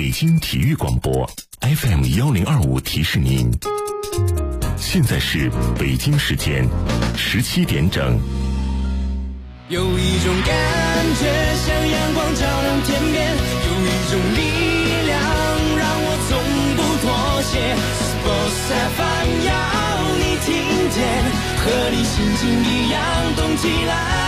北京体育广播 FM1025提示您，现在是北京时间17点整。 有一种感觉像阳光照亮天边，有一种力量让我从不妥协。Sports FM 要你听见，和你心情一样动起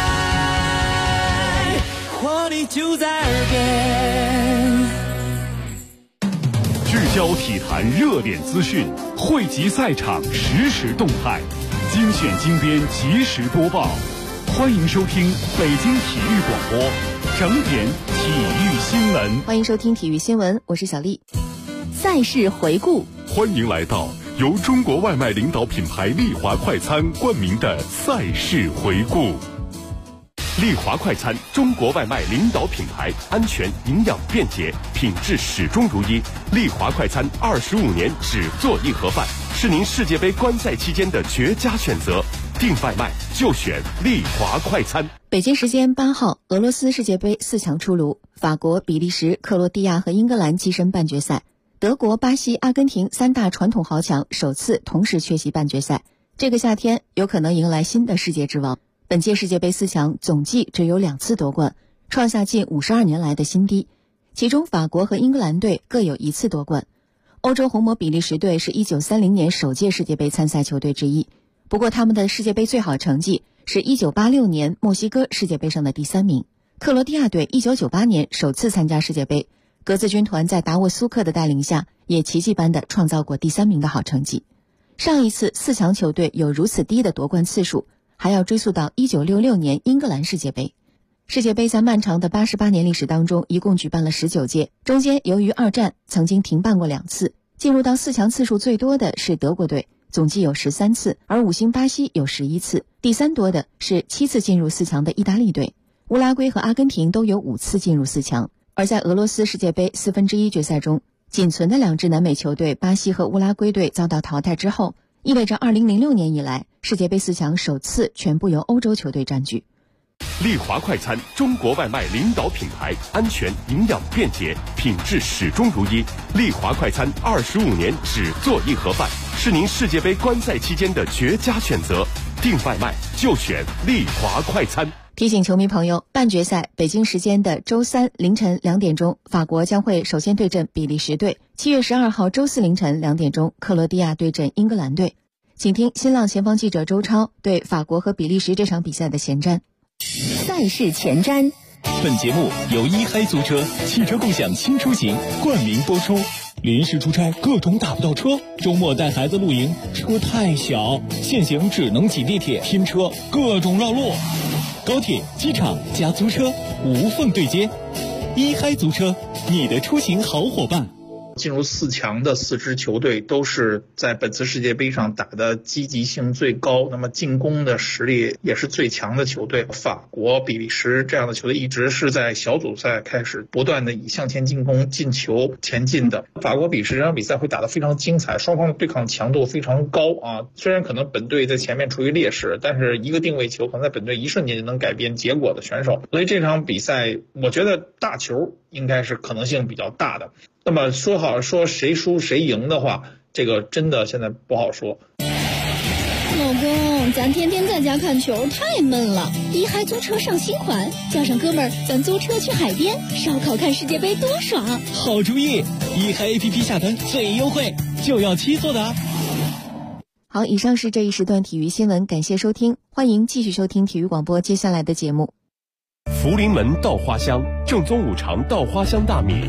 来，活力就在耳边。 聚焦体坛热点资讯，汇集赛场实时动态，精选精编及时播报。欢迎收听北京体育广播整点体育新闻。 欢迎收听体育新闻，我是小丽。赛事回顾， 欢迎来到由中国外卖领导品牌丽华快餐冠名的赛事回顾。丽华快餐，中国外卖领导品牌，安全、营养、便捷，品质始终如一。丽华快餐25年只做一盒饭，是您世界杯观赛期间的绝佳选择。订外卖就选丽华快餐。 北京时间8号，俄罗斯世界杯4强出炉，法国、比利时、克罗地亚和英格兰跻身半决赛，德国、巴西、阿根廷三大传统豪强首次同时缺席半决赛。这个夏天有可能迎来新的世界之王。本届世界杯4强总计只有2次夺冠，创下近52年来的新低，其中法国和英格兰队各有1次夺冠。欧洲红魔比利时队是1930年首届世界杯参赛球队之一，不过他们的世界杯最好成绩是1986年墨西哥世界杯上的第3名。克罗地亚队1998年首次参加世界杯，格子军团在达沃苏克的带领下也奇迹般地创造过第3名的好成绩。上一次4强球队有如此低的夺冠次数，还要追溯到1966年英格兰世界杯。世界杯在漫长的88年历史当中一共举办了19届，中间由于二战曾经停办过2次。进入到4强次数最多的是德国队，总计有13次，而5星巴西有11次，第3多的是7次进入4强的意大利队。乌拉圭和阿根廷都有5次进入4强。而在俄罗斯世界杯1/4决赛中，仅存的2支南美球队巴西和乌拉圭队遭到淘汰之后，意味着2006年以来世界杯4强首次全部由欧洲球队占据。 丽华快餐，中国外卖领导品牌，安全、营养、便捷，品质始终如一。丽华快餐25年只做一盒饭，是您世界杯观赛期间的绝佳选择。订外卖就选丽华快餐。 提醒球迷朋友，半决赛北京时间的周3凌晨2点钟，法国将会首先对阵比利时队；7月12号周4凌晨2点钟，克罗地亚对阵英格兰队。请听新浪前方记者周超对法国和比利时这场比赛的前瞻。 赛事前瞻。 本节目由一嗨租车汽车共享新出行冠名播出。临时出差各种打不到车，周末带孩子露营车太小，现行只能挤地铁拼车，各种绕路。高铁、机场加租车无缝对接，一嗨租车，你的出行好伙伴。 进入4强的4支球队都是在本次世界杯上打的积极性最高，那么进攻的实力也是最强的球队。法国、比利时这样的球队一直是在小组赛开始不断的以向前进攻、进球前进的。法国、比利时这场比赛会打得非常精彩，双方的对抗强度非常高啊。虽然可能本队在前面处于劣势，但是一个定位球可能在本队一瞬间就能改变结果的选手，所以这场比赛我觉得大球应该是可能性比较大的。那么说谁输谁赢的话，这个真的现在不好说。 老公，咱天天在家看球太闷了，一嗨租车上新款，叫上哥们儿，咱租车去海边烧烤看世界杯多爽！ 好主意，一嗨 APP 下单最优惠，就要7座的。 好，以上是这一时段体育新闻，感谢收听，欢迎继续收听体育广播接下来的节目。 福临门稻花香，正宗五常稻花香大米。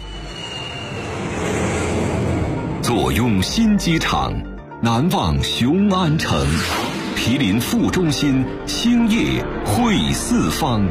坐拥新机场，难忘雄安城，毗邻副中心，兴业汇四方。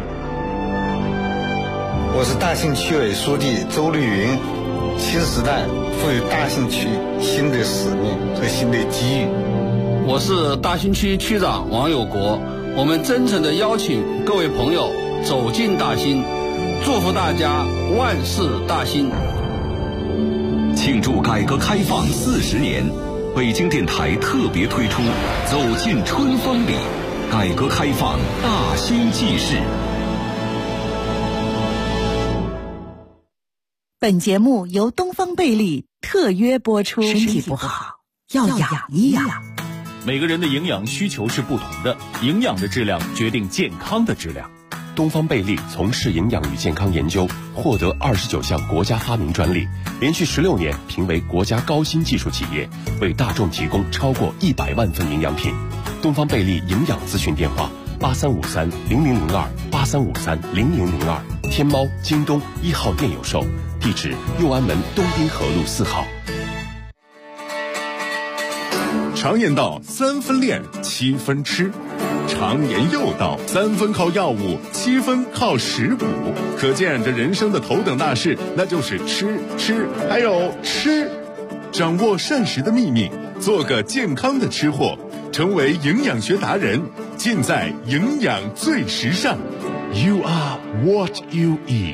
我是大兴区委书记周绿云。新时代赋予大兴区新的使命和新的机遇。 我是大兴区区长王有国，我们真诚地邀请各位朋友走进大兴，祝福大家万事大兴。 庆祝改革开放40年，北京电台特别推出《走进春风里》，改革开放大兴纪事。 本节目由东方贝利特约播出。身体不好要养一养。 每个人的营养需求是不同的，营养的质量决定健康的质量。 东方贝利从事营养与健康研究，获得29项国家发明专利，连续16年评为国家高新技术企业，为大众提供超过100万份营养品。东方贝利营养咨询电话8353-0002，8353-0002，天猫、京东1号店有售，地址右安门东滨河路4号。 常言道3分练7分吃，常言又道3分靠药物7分靠食补，可见这人生的头等大事那就是吃还有吃。掌握膳食的秘密，做个健康的吃货，成为营养学达人，尽在营养最时尚。 You are what you eat。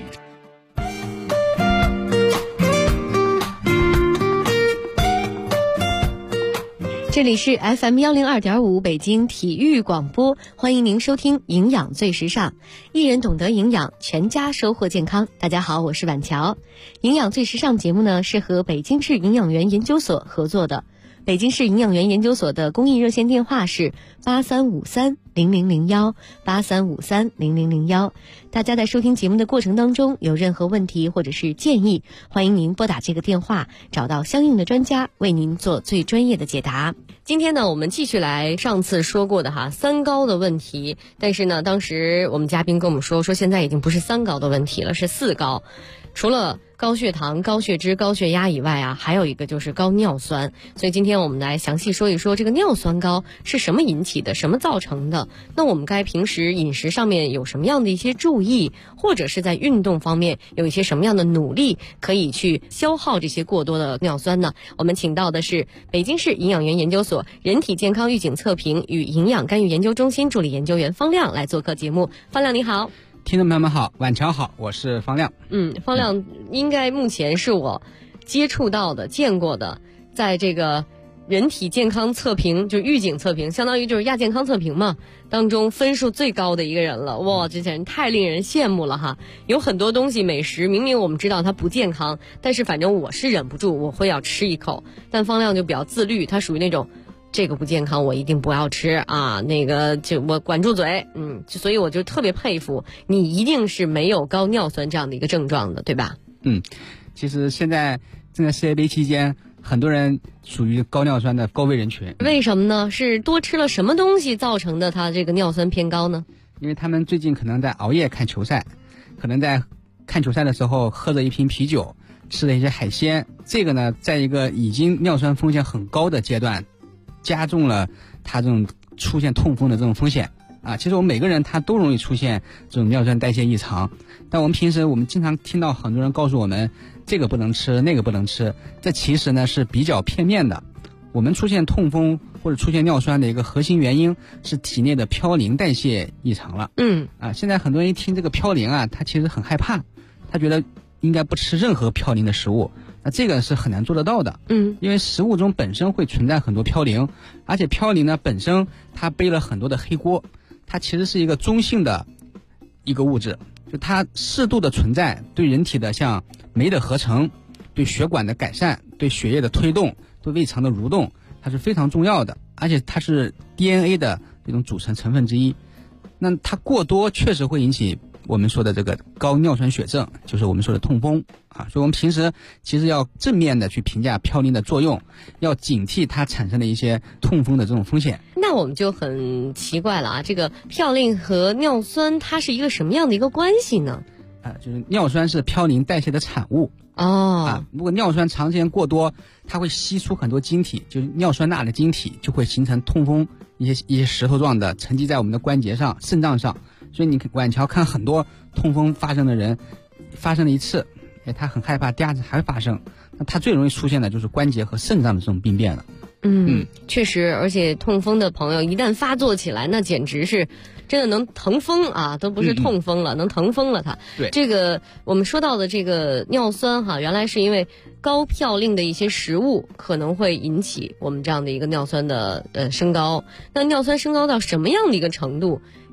这里是 FM102.5 北京体育广播，欢迎您收听营养最时尚，一人懂得营养，全家收获健康。大家好，我是婉乔。营养最时尚节目呢是和北京市营养员研究所合作的，北京市营养员研究所的公益热线电话是8353-0001，8353-0001。大家在收听节目的过程当中有任何问题或者是建议，欢迎您拨打这个电话，找到相应的专家为您做最专业的解答。今天呢，我们继续来上次说过的3高的问题，但是呢，当时我们嘉宾跟我们说现在已经不是3高的问题了，是4高。除了高血糖、高血脂、高血压以外还有一个就是高尿酸。所以今天我们来详细说一说这个尿酸高是什么引起的，什么造成的。那我们该平时饮食上面有什么样的一些注意，或者是在运动方面有一些什么样的努力，可以去消耗这些过多的尿酸呢？我们请到的是北京市营养员研究所人体健康预警测评与营养干预研究中心助理研究员方亮来做客节目。方亮你好。 听众朋友们好，晚上好，我是方亮。 方亮应该目前是我接触到的、见过的，在这个人体健康测评，就预警测评，相当于就是亚健康测评嘛，当中分数最高的一个人了。哇，这简直太令人羡慕了哈！有很多东西美食，明明我们知道它不健康，但是反正我是忍不住，我会要吃一口。但方亮就比较自律，他属于那种这个不健康我一定不要吃啊，那个就我管住嘴。所以我就特别佩服你，一定是没有高尿酸这样的一个症状的，对吧？ 其实现在正在世界杯期间，很多人属于高尿酸的高危人群。 为什么呢？是多吃了什么东西造成的他这个尿酸偏高呢？ 因为他们最近可能在熬夜看球赛，可能在看球赛的时候喝了一瓶啤酒，吃了一些海鲜，这个呢在一个已经尿酸风险很高的阶段，加重了他这种出现痛风的这种风险其实我们每个人他都容易出现这种尿酸代谢异常，但我们平时经常听到很多人告诉我们这个不能吃那个不能吃，这其实呢是比较片面的。我们出现痛风或者出现尿酸的一个核心原因是体内的嘌呤代谢异常了。现在很多人一听这个嘌呤他其实很害怕，他觉得应该不吃任何嘌呤的食物，那这个是很难做得到的。因为食物中本身会存在很多嘌呤，而且嘌呤呢本身它背了很多的黑锅，它其实是一个中性的一个物质，就它适度的存在对人体的像酶的合成、对血管的改善、对血液的推动、对胃肠的蠕动，它是非常重要的，而且它是 DNA 的这种组成成分之一。那它过多确实会引起我们说的这个高尿酸血症，就是我们说的痛风所以我们平时其实要正面的去评价嘌呤的作用，要警惕它产生的一些痛风的这种风险。 那我们就很奇怪了这个嘌呤和尿酸它是一个什么样的一个关系呢？ 就是尿酸是嘌呤代谢的产物如果尿酸长时间过多，它会析出很多晶体，就是尿酸钠的晶体，就会形成痛风一些石头状的沉积在我们的关节上、肾脏上。所以你晚瞧看很多痛风发生的人，发生了一次他很害怕第二次还会发生，那他最容易出现的就是关节和肾脏的这种病变了。 确实，而且痛风的朋友一旦发作起来，那简直是真的能疼疯都不是痛风了，能疼疯了他。 对， 这个我们说到的这个尿酸原来是因为高嘌呤的一些食物可能会引起我们这样的一个尿酸的升高。那尿酸升高到什么样的一个程度，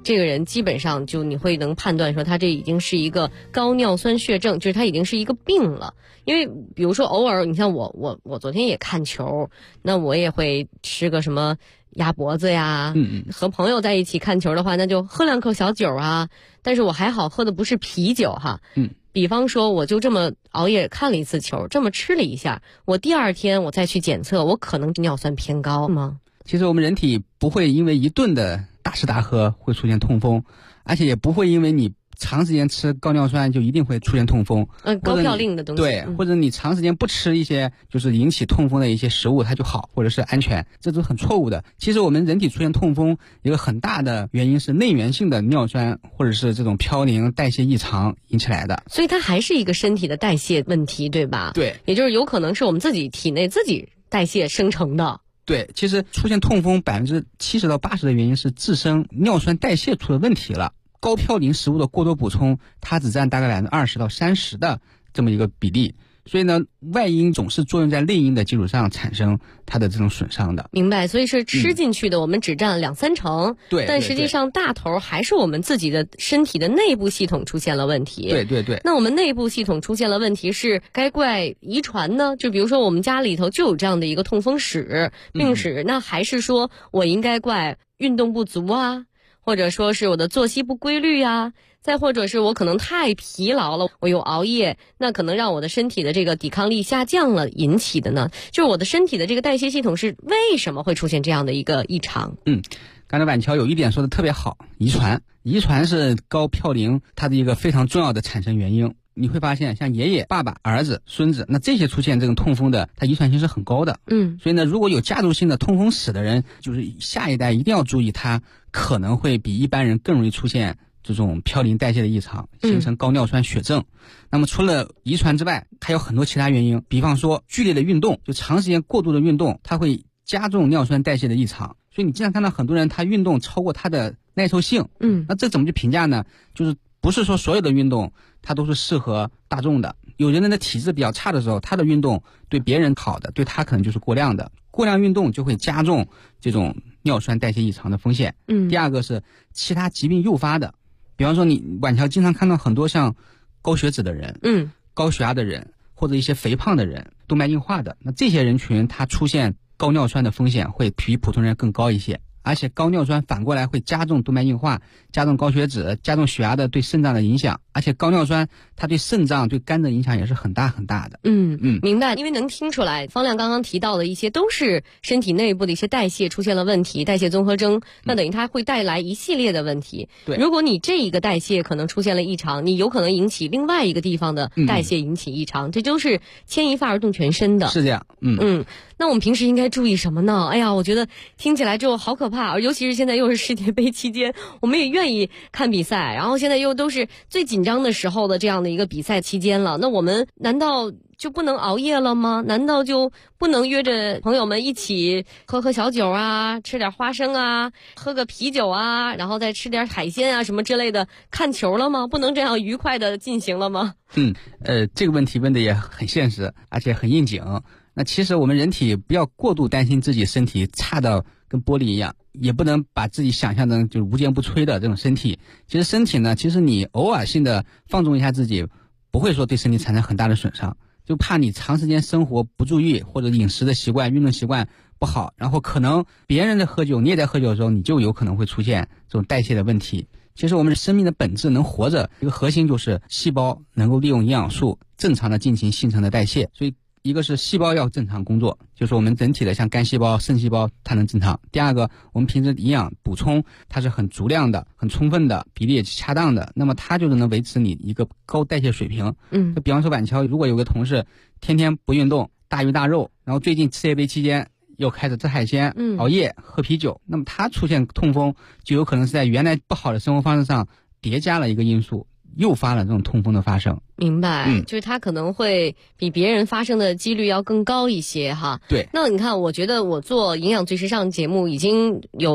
这个人基本上就你会能判断说他这已经是一个高尿酸血症，就是他已经是一个病了。因为比如说偶尔你像我昨天也看球，那我也会吃个什么鸭脖子呀，和朋友在一起看球的话，那就喝2口小酒啊。但是我还好喝的不是啤酒哈，比方说我就这么熬夜看了一次球，这么吃了一下，我第2天我再去检测，我可能尿酸偏高吗？ 其实我们人体不会因为一顿的大吃大喝会出现痛风，而且也不会因为你长时间吃高尿酸就一定会出现痛风。 高嘌呤的东西。 对，或者你长时间不吃一些就是引起痛风的一些食物，它就好，或者是安全，这都很错误的。其实我们人体出现痛风一个很大的原因是内源性的尿酸或者是这种嘌呤代谢异常引起来的。 所以它还是一个身体的代谢问题，对吧？ 对， 也就是有可能是我们自己体内自己代谢生成的。 对，其实出现痛风70%到80%的原因是自身尿酸代谢出了问题了。高嘌呤食物的过多补充，它只占大概20%到30%的这么一个比例。所以呢，外因总是作用在内因的基础上产生它的这种损伤的。 明白，所以是吃进去的我们只占2-3成， 对， 但实际上大头还是我们自己的身体的内部系统出现了问题。 对对对。 那我们内部系统出现了问题，是该怪遗传呢？就比如说我们家里头就有这样的一个痛风史、病史，那还是说我应该怪运动不足啊，或者说是我的作息不规律啊？再或者是我可能太疲劳了，我有熬夜，那可能让我的身体的这个抵抗力下降了引起的呢？就是我的身体的这个代谢系统是为什么会出现这样的一个异常？ 刚才婉乔有一点说的特别好，遗传是高嘌呤它的一个非常重要的产生原因。你会发现像爷爷、爸爸、儿子、孙子，那这些出现这种痛风的，它遗传性是很高的。所以呢，如果有家族性的痛风史的人，就是下一代一定要注意，他可能会比一般人更容易出现这种嘌呤代谢的异常，形成高尿酸血症。那么除了遗传之外，还有很多其他原因，比方说剧烈的运动，就长时间过度的运动，它会加重尿酸代谢的异常。所以你经常看到很多人他运动超过他的耐受性，那这怎么去评价呢？就是不是说所有的运动它都是适合大众的，有人的体质比较差的时候，他的运动对别人好的，对他可能就是过量的，过量运动就会加重这种尿酸代谢异常的风险。第二个是其他疾病诱发的，比方说你晚上经常看到很多像高血脂的人，高血压的人，或者一些肥胖的人，动脉硬化的，那这些人群他出现高尿酸的风险会比普通人更高一些。而且高尿酸反过来会加重动脉硬化，加重高血脂，加重血压的对肾脏的影响。而且高尿酸它对肾脏对肝的影响也是很大很大的。 明白。因为能听出来方亮刚刚提到的一些都是身体内部的一些代谢出现了问题，代谢综合征，那等于它会带来一系列的问题。 对， 如果你这一个代谢可能出现了异常，你有可能引起另外一个地方的代谢引起异常，这就是牵一发而动全身的。 是这样。 那我们平时应该注意什么呢？哎呀，我觉得听起来就好可怕，尤其是现在又是世界杯期间，我们也愿意看比赛，然后现在又都是最紧张的时候的这样的一个比赛期间了，那我们难道就不能熬夜了吗？难道就不能约着朋友们一起喝小酒啊，吃点花生啊，喝个啤酒啊，然后再吃点海鲜啊什么之类的看球了吗？不能这样愉快的进行了吗？ 这个问题问的也很现实，而且很应景。那其实我们人体不要过度担心自己身体差到跟玻璃一样，也不能把自己想象成就是无坚不摧的这种身体。其实身体呢，其实你偶尔性的放纵一下自己，不会说对身体产生很大的损伤，就怕你长时间生活不注意，或者饮食的习惯、运动习惯不好，然后可能别人在喝酒，你也在喝酒的时候，你就有可能会出现这种代谢的问题。其实我们生命的本质能活着，一个核心就是细胞能够利用营养素正常的进行新陈的代谢。所以一个是细胞要正常工作，就是我们整体的像肝细胞、肾细胞它能正常。第二个，我们平时营养补充它是很足量的、很充分的，比例也恰当的，那么它就是能维持你一个高代谢水平。就比方说晚乔，如果有个同事天天不运动，大鱼大肉，然后最近世界杯期间又开始吃海鲜、熬夜、喝啤酒，那么他出现痛风就有可能是在原来不好的生活方式上叠加了一个因素，诱发了这种痛风的发生。 明白，就是它可能会比别人发生的几率要更高一些哈。 对。 那你看，我觉得我做营养最时尚节目已经有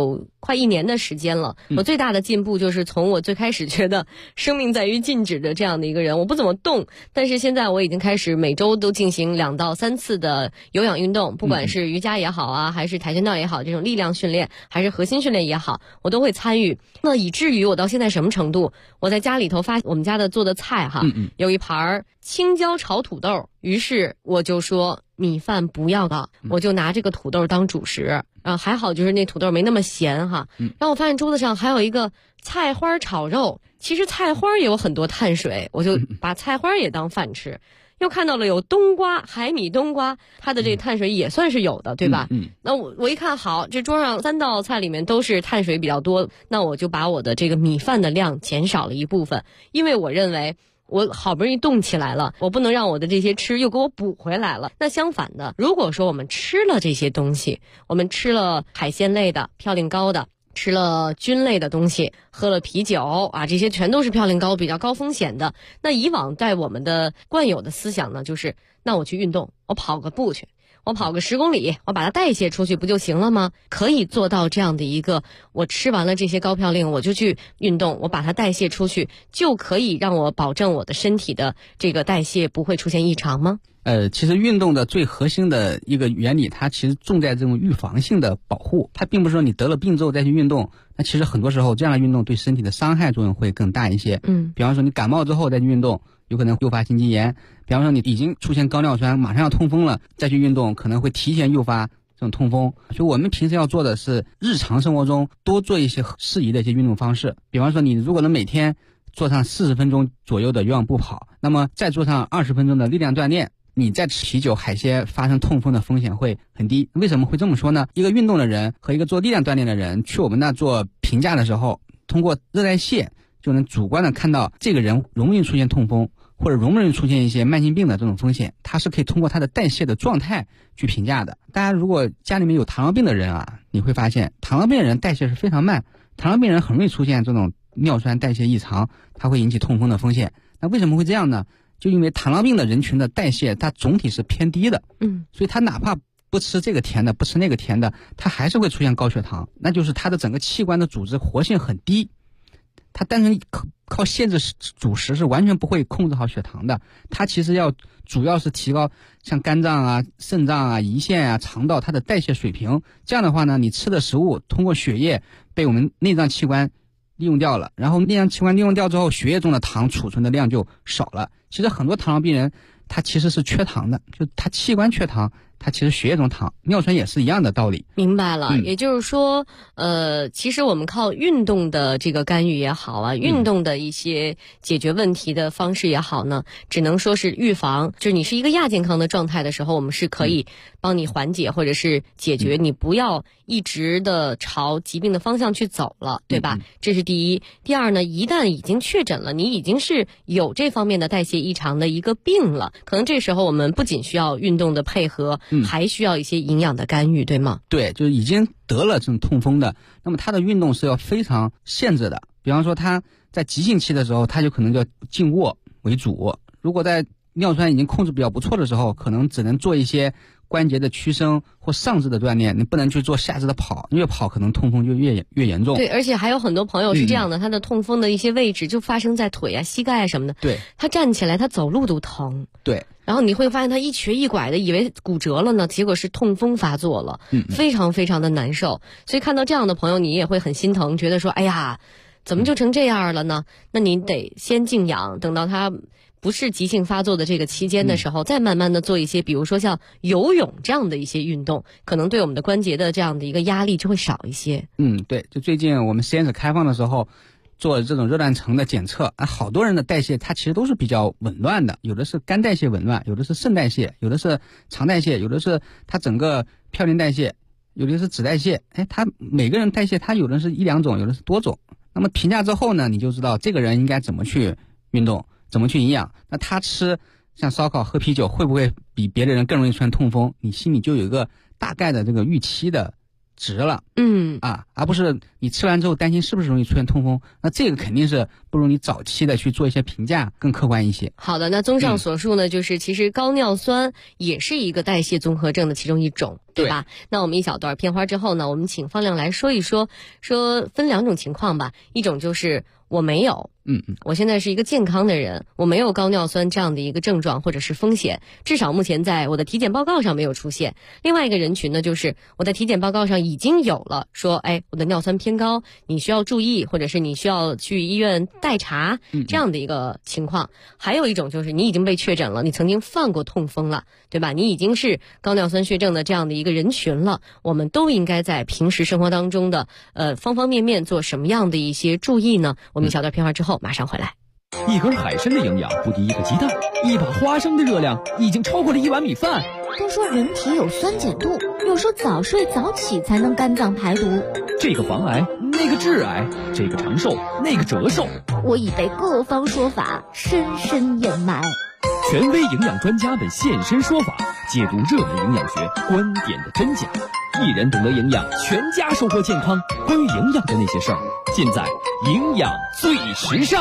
快1年的时间了。我最大的进步就是从我最开始觉得生命在于静止的这样的一个人，我不怎么动，但是现在我已经开始每周都进行2到3次的有氧运动，不管是瑜伽也好啊，还是跆拳道也好，这种力量训练还是核心训练也好，我都会参与。那以至于我到现在什么程度，我在家里头发我们家的做的菜哈，有一盘青椒炒土豆，于是我就说米饭不要了，我就拿这个土豆当主食。还好就是那土豆没那么咸哈。然后我发现桌子上还有一个菜花炒肉，其实菜花也有很多碳水，我就把菜花也当饭吃。又看到了有冬瓜，海米冬瓜，它的这个碳水也算是有的，对吧？那我一看，好，这桌上3道菜里面都是碳水比较多，那我就把我的这个米饭的量减少了一部分，因为我认为我好不容易动起来了，我不能让我的这些吃又给我补回来了。那相反的，如果说我们吃了这些东西，我们吃了海鲜类的嘌呤高的，吃了菌类的东西，喝了啤酒啊，这些全都是嘌呤高比较高风险的。那以往在我们的惯有的思想呢，就是那我去运动，我跑个步去，我跑个10公里，我把它代谢出去不就行了吗？可以做到这样的一个，我吃完了这些高嘌呤，我就去运动，我把它代谢出去，就可以让我保证我的身体的这个代谢不会出现异常吗？ 其实运动的最核心的一个原理，它其实重在这种预防性的保护。它并不是说你得了病之后再去运动，那其实很多时候这样的运动对身体的伤害作用会更大一些。比方说你感冒之后再去运动，有可能诱发心肌炎；比方说你已经出现高尿酸，马上要痛风了，再去运动可能会提前诱发这种痛风。所以我们平时要做的是日常生活中多做一些适宜的一些运动方式。比方说你如果能每天做上40分钟左右的有氧步跑，那么再做上20分钟的力量锻炼，你再吃啤酒海鲜发生痛风的风险会很低。为什么会这么说呢？一个运动的人和一个做力量锻炼的人去我们那做评价的时候，通过热代谢就能主观的看到这个人容易出现痛风或者容不容易出现一些慢性病的这种风险，它是可以通过他的代谢的状态去评价的。大家如果家里面有糖尿病的人啊，你会发现糖尿病人代谢是非常慢，糖尿病人很容易出现这种尿酸代谢异常，它会引起痛风的风险。那为什么会这样呢？就因为糖尿病的人群的代谢它总体是偏低的，所以他哪怕不吃这个甜的，不吃那个甜的，他还是会出现高血糖，那就是他的整个器官的组织活性很低，他单纯靠限制主食是完全不会控制好血糖的。他其实主要是提高像肝脏啊、肾脏啊、胰腺啊、肠道它的代谢水平，这样的话呢，你吃的食物通过血液被我们内脏器官利用掉了，然后内脏器官利用掉之后，血液中的糖储存的量就少了。其实很多糖尿病人他其实是缺糖的，就他器官缺糖，他其实血液中糖，尿酸也是一样的道理。 明白了，也就是说其实我们靠运动的这个干预也好啊，运动的一些解决问题的方式也好呢，只能说是预防，就是你是一个亚健康的状态的时候，我们是可以帮你缓解或者是解决，你不要一直的朝疾病的方向去走了，对吧？这是第一。第二呢，一旦已经确诊了，你已经是有这方面的代谢异常的一个病了，可能这时候我们不仅需要运动的配合，还需要一些营养的干预，对吗？ 对，就是已经得了这种痛风的，那么他的运动是要非常限制的。比方说他在急性期的时候，他就可能就要静卧为主；如果在尿酸已经控制比较不错的时候，可能只能做一些关节的屈伸或上肢的锻炼，你不能去做下肢的跑，越跑可能痛风就越严重。 对，而且还有很多朋友是这样的，他的痛风的一些位置就发生在腿啊、膝盖啊什么的。 对， 他站起来他走路都疼。 对， 然后你会发现他一瘸一拐的，以为骨折了呢，结果是痛风发作了，非常非常的难受。所以看到这样的朋友，你也会很心疼，觉得说，哎呀，怎么就成这样了呢？那你得先静养，等到他不是急性发作的这个期间的时候，再慢慢的做一些，比如说像游泳这样的一些运动，可能对我们的关节的这样的一个压力就会少一些。 对，就最近我们实验室开放的时候，做这种热断层的检测，好多人的代谢它其实都是比较紊乱的，有的是肝代谢紊乱，有的是肾代谢，有的是肠代谢，有的是它整个嘌呤代谢，有的是脂代谢。它每个人代谢它有的是1-2种，有的是多种。那么评价之后呢，你就知道这个人应该怎么去运动，怎么去营养。那他吃像烧烤喝啤酒会不会比别的人更容易出现痛风，你心里就有一个大概的这个预期的值了，而不是你吃完之后担心是不是容易出现痛风，那这个肯定是不如你早期的去做一些评价更客观一些。 好的，那综上所述呢，就是其实高尿酸也是一个代谢综合症的其中一种，对吧？那我们一小段片花之后呢，我们请方亮来说一说分2种情况吧，一种就是我没有，我现在是一个健康的人，我没有高尿酸这样的一个症状或者是风险，至少目前在我的体检报告上没有出现。另外一个人群呢，就是我在体检报告上已经有了说，我的尿酸偏高，你需要注意，或者是你需要去医院待查这样的一个情况。还有一种就是你已经被确诊了，你曾经犯过痛风了，对吧？你已经是高尿酸血症的这样的一个人群了，我们都应该在平时生活当中的方方面面做什么样的一些注意呢？我们一小段片花之后马上回来。 一根海参的营养不敌一个鸡蛋，一把花生的热量已经超过了1碗米饭。 都说人体有酸碱度，有时候早睡早起才能肝脏排毒。 这个防癌，那个致癌，这个长寿，那个折寿。 我已被各方说法深深掩埋。 权威营养专家们现身说法，解读热门营养学观点的真假。一人懂得营养，全家收获健康。关于营养的那些事儿，尽在营养最时尚。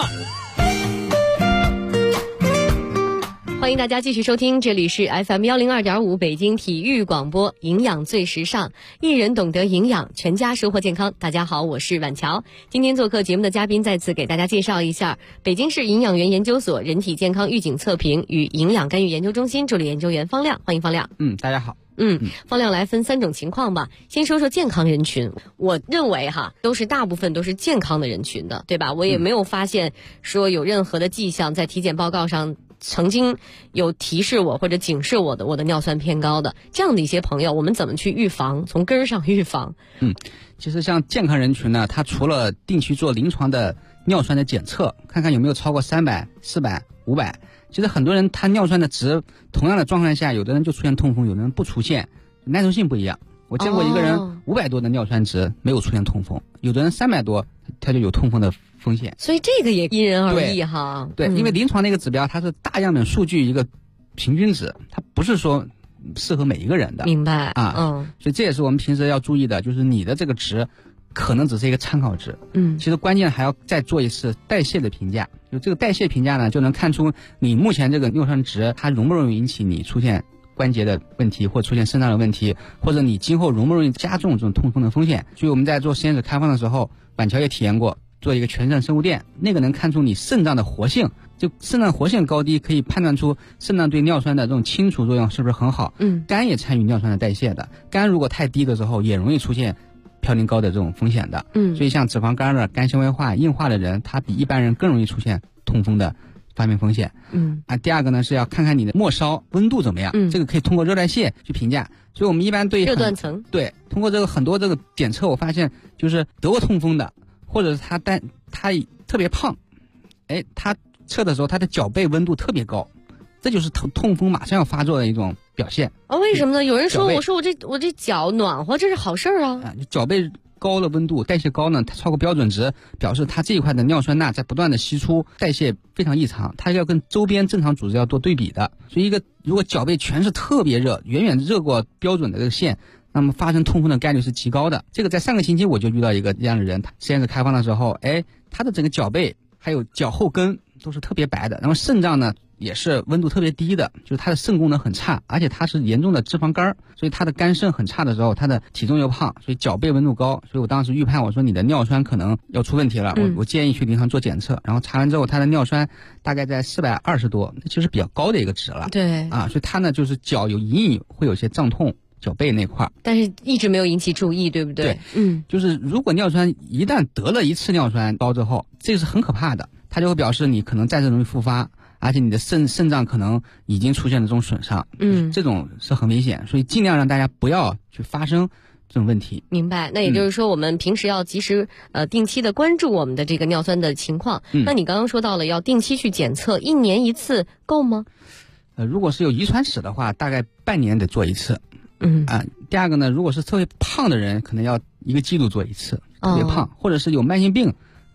欢迎大家继续收听，这里是 FM 102.5北京体育广播，营养最时尚，一人懂得营养，全家收获健康。大家好，我是婉乔。今天做客节目的嘉宾再次给大家介绍一下北京市营养员研究所人体健康预警测评与营养干预研究中心助理研究员方亮，欢迎方亮。 大家好。 方亮来分3种情况吧。先说说健康人群，我认为大部分都是健康的人群的，对吧？我也没有发现说有任何的迹象在体检报告上曾经有提示我或者警示我的尿酸偏高的这样的一些朋友，我们怎么去预防，从根儿上预防？ 其实像健康人群呢，他除了定期做临床的尿酸的检测，看看有没有超过300、400、500。其实很多人他尿酸的值同样的状况下，有的人就出现痛风，有的人不出现，耐受性不一样。我见过一个人500多的尿酸值没有出现痛风，有的人300多他就有痛风的风险。 所以这个也因人而异哈。 对，因为临床那个指标它是大样本数据一个平均值，它不是说适合每一个人的。 明白所以这也是我们平时要注意的，就是你的这个值可能只是一个参考值。其实关键还要再做一次代谢的评价。就这个代谢评价呢，就能看出你目前这个尿酸值它容不容易引起你出现关节的问题，或出现肾脏的问题，或者你今后容不容易加重这种痛风的风险。所以我们在做实验室开放的时候，板桥也体验过，做一个全肾生物电，那个能看出你肾脏的活性，就肾脏活性高低可以判断出肾脏对尿酸的这种清除作用是不是很好。肝也参与尿酸的代谢的，肝如果太低的时候，也容易出现嘌呤高的这种风险的。所以像脂肪肝的、肝纤维化、硬化的人，他比一般人更容易出现痛风的发病风险。第二个呢是要看看你的末梢温度怎么样，这个可以通过热代谢去评价。所以我们一般对热断层， 对，通过这个很多这个检测，我发现就是得过痛风的，或者是他特别胖，他测的时候他的脚背温度特别高，这就是痛风马上要发作的一种表现。 为什么呢？有人说我这脚暖和，这是好事啊。 脚背高的温度，代谢高呢，它超过标准值，表示它这一块的尿酸钠在不断的析出，代谢非常异常，它要跟周边正常组织要做对比的。所以如果脚背全是特别热，远远热过标准的这个线，那么发生痛风的概率是极高的。这个在上个星期我就遇到一个这样的人，实验室开放的时候，他的整个脚背还有脚后跟都是特别白的，然后肾脏呢也是温度特别低的，就是他的肾功能很差，而且他是严重的脂肪肝，所以他的肝肾很差的时候，他的体重又胖，所以脚背温度高，所以我当时预判我说你的尿酸可能要出问题了，我建议去临床做检测，然后查完之后他的尿酸大概在420多，那其实比较高的一个值了。 对所以他呢就是脚有隐隐会有些胀痛，脚背那块， 但是一直没有引起注意，对不对？ 对，就是如果尿酸一旦得了一次尿酸高之后，这是很可怕的，它就会表示你可能再次容易复发，而且你的肾脏可能已经出现了这种损伤，这种是很危险，所以尽量让大家不要去发生这种问题。 明白。那也就是说，我们平时要及时定期的关注我们的这个尿酸的情况。那你刚刚说到了要定期去检测，1年1次够吗？ 如果是有遗传史的话，大概半年得做一次。第二个呢，如果是特别胖的人，可能要1个季度做一次，特别胖，或者是有慢性病，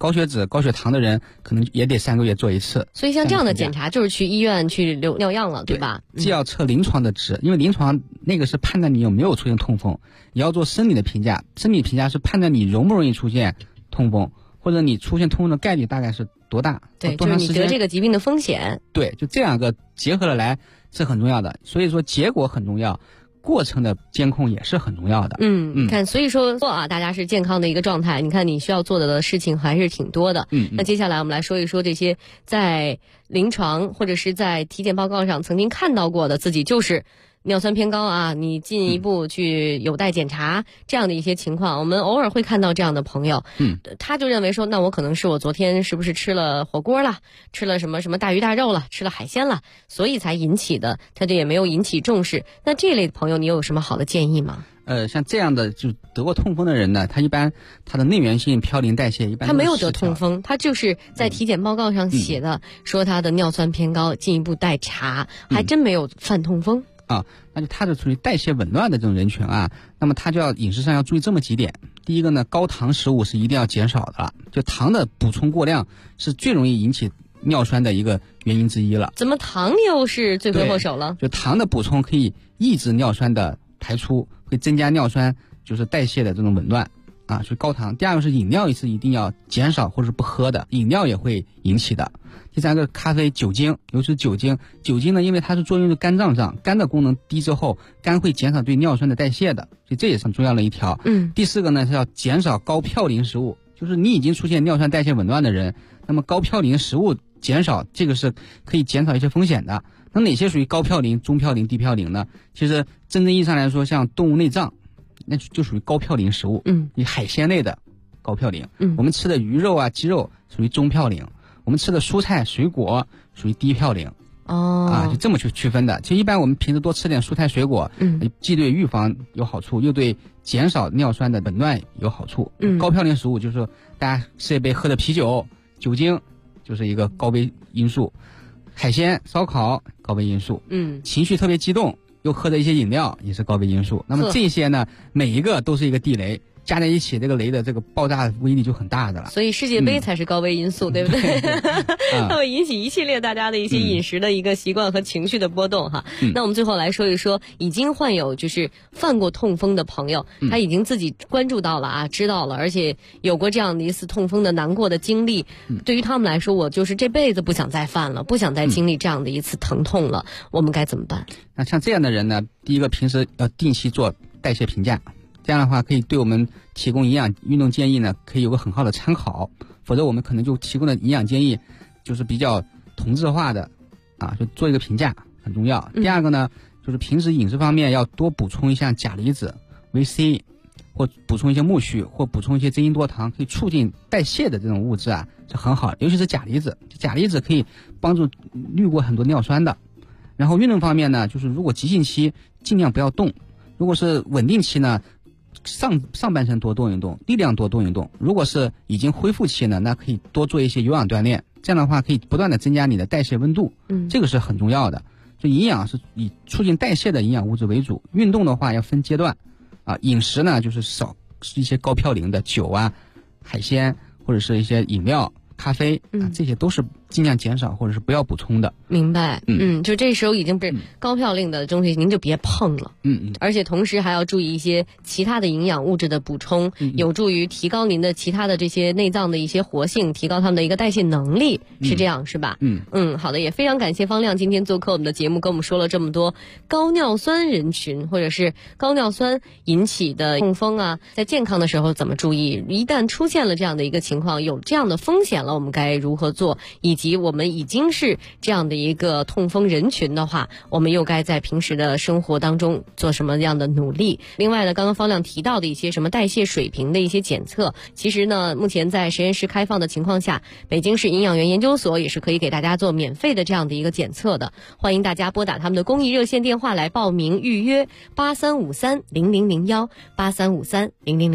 高血脂、高血糖的人，可能也得3个月做一次。 所以像这样的检查，就是去医院去留尿样了，对吧？ 既要测临床的值，因为临床那个是判断你有没有出现痛风，也要做生理的评价。生理评价是判断你容不容易出现痛风，或者你出现痛风的概率大概是多大， 对，就是你得这个疾病的风险。 对，就这两个结合了来是很重要的。所以说结果很重要，过程的监控也是很重要的。 你看，所以说大家是健康的一个状态，你看你需要做的事情还是挺多的。那接下来我们来说一说这些在临床或者是在体检报告上曾经看到过的自己就是尿酸偏高啊，你进一步去有待检查这样的一些情况，我们偶尔会看到这样的朋友，他就认为说，那我可能是我昨天是不是吃了火锅了，吃了什么什么大鱼大肉了，吃了海鲜了，所以才引起的，他就也没有引起重视。那这类的朋友，你有什么好的建议吗？ 像这样的就得过痛风的人呢，他一般他的内源性嘌呤代谢一般他没有得痛风，他就是在体检报告上写的说他的尿酸偏高，进一步待查，还真没有犯痛风。 那就他是属于代谢紊乱的这种人群啊，那么他就要饮食上要注意这么几点。第一个呢，高糖食物是一定要减少的，就糖的补充过量是最容易引起尿酸的一个原因之一了。 怎么糖又是罪魁祸首了？ 就糖的补充可以抑制尿酸的排出，会增加尿酸就是代谢的这种紊乱啊，所以高糖。第二个是饮料是一定要减少或者是不喝的，饮料也会引起的。第三个，咖啡、酒精，尤其是酒精呢，因为它是作用于肝脏上，肝的功能低之后，肝会减少对尿酸的代谢的，所以这也是很重要的一条。第四个呢是要减少高嘌呤食物，就是你已经出现尿酸代谢紊乱的人，那么高嘌呤食物减少，这个是可以减少一些风险的。那哪些属于高嘌呤、中嘌呤、低嘌呤呢？其实真正意义上来说，像动物内脏，那就属于高嘌呤食物。你海鲜类的高嘌呤，我们吃的鱼肉啊、鸡肉属于中嘌呤。我们吃的蔬菜水果属于低嘌呤就这么去区分的。其实一般我们平时多吃点蔬菜水果，既对预防有好处，又对减少尿酸的紊乱有好处。高嘌呤食物就是说大家世界杯喝的啤酒、酒精就是一个高危因素，海鲜、烧烤高危因素，情绪特别激动又喝的一些饮料也是高危因素。那么这些呢，每一个都是一个地雷。加在一起，这个雷的这个爆炸威力就很大的了。 所以世界杯才是高危因素，对不对？它会引起一系列大家的一些饮食的一个习惯和情绪的波动哈。那我们最后来说一说，已经患有就是犯过痛风的朋友，他已经自己关注到了啊，知道了，而且有过这样的一次痛风的难过的经历。对于他们来说，我就是这辈子不想再犯了，不想再经历这样的一次疼痛了。我们该怎么办？ 那像这样的人呢，第一个平时要定期做代谢评价。这样的话可以对我们提供营养运动建议呢，可以有个很好的参考。否则我们可能就提供的营养建议就是比较同质化的就做一个评价很重要。第二个呢，就是平时饮食方面要多补充一下钾离子、维 C， 或补充一些苜蓿，或补充一些真因多糖，可以促进代谢的这种物质是很好的，尤其是钾离子。钾离子可以帮助滤过很多尿酸的。然后运动方面呢，就是如果急性期尽量不要动，如果是稳定期呢，上半身多动一动，力量多动一动。如果是已经恢复期呢，那可以多做一些有氧锻炼，这样的话可以不断的增加你的代谢温度，这个是很重要的。就营养是以促进代谢的营养物质为主，运动的话要分阶段饮食呢就是少一些高嘌呤的酒啊、海鲜或者是一些饮料、咖啡这些都是尽量减少或者是不要补充的。 明白。就这时候已经不是高嘌呤的东西，您就别碰了。而且同时还要注意一些其他的营养物质的补充，有助于提高您的其他的这些内脏的一些活性，提高他们的一个代谢能力，是这样是吧？好的，也非常感谢方亮今天做客我们的节目，跟我们说了这么多高尿酸人群或者是高尿酸引起的痛风啊，在健康的时候怎么注意，一旦出现了这样的一个情况，有这样的风险了，我们该如何做，以及我们已经是这样的一个痛风人群的话，我们又该在平时的生活当中做什么样的努力。另外呢，刚刚方亮提到的一些什么代谢水平的一些检测，其实呢目前在实验室开放的情况下，北京市营养员研究所也是可以给大家做免费的这样的一个检测的，欢迎大家拨打他们的公益热线电话来报名预约83530001，83530001。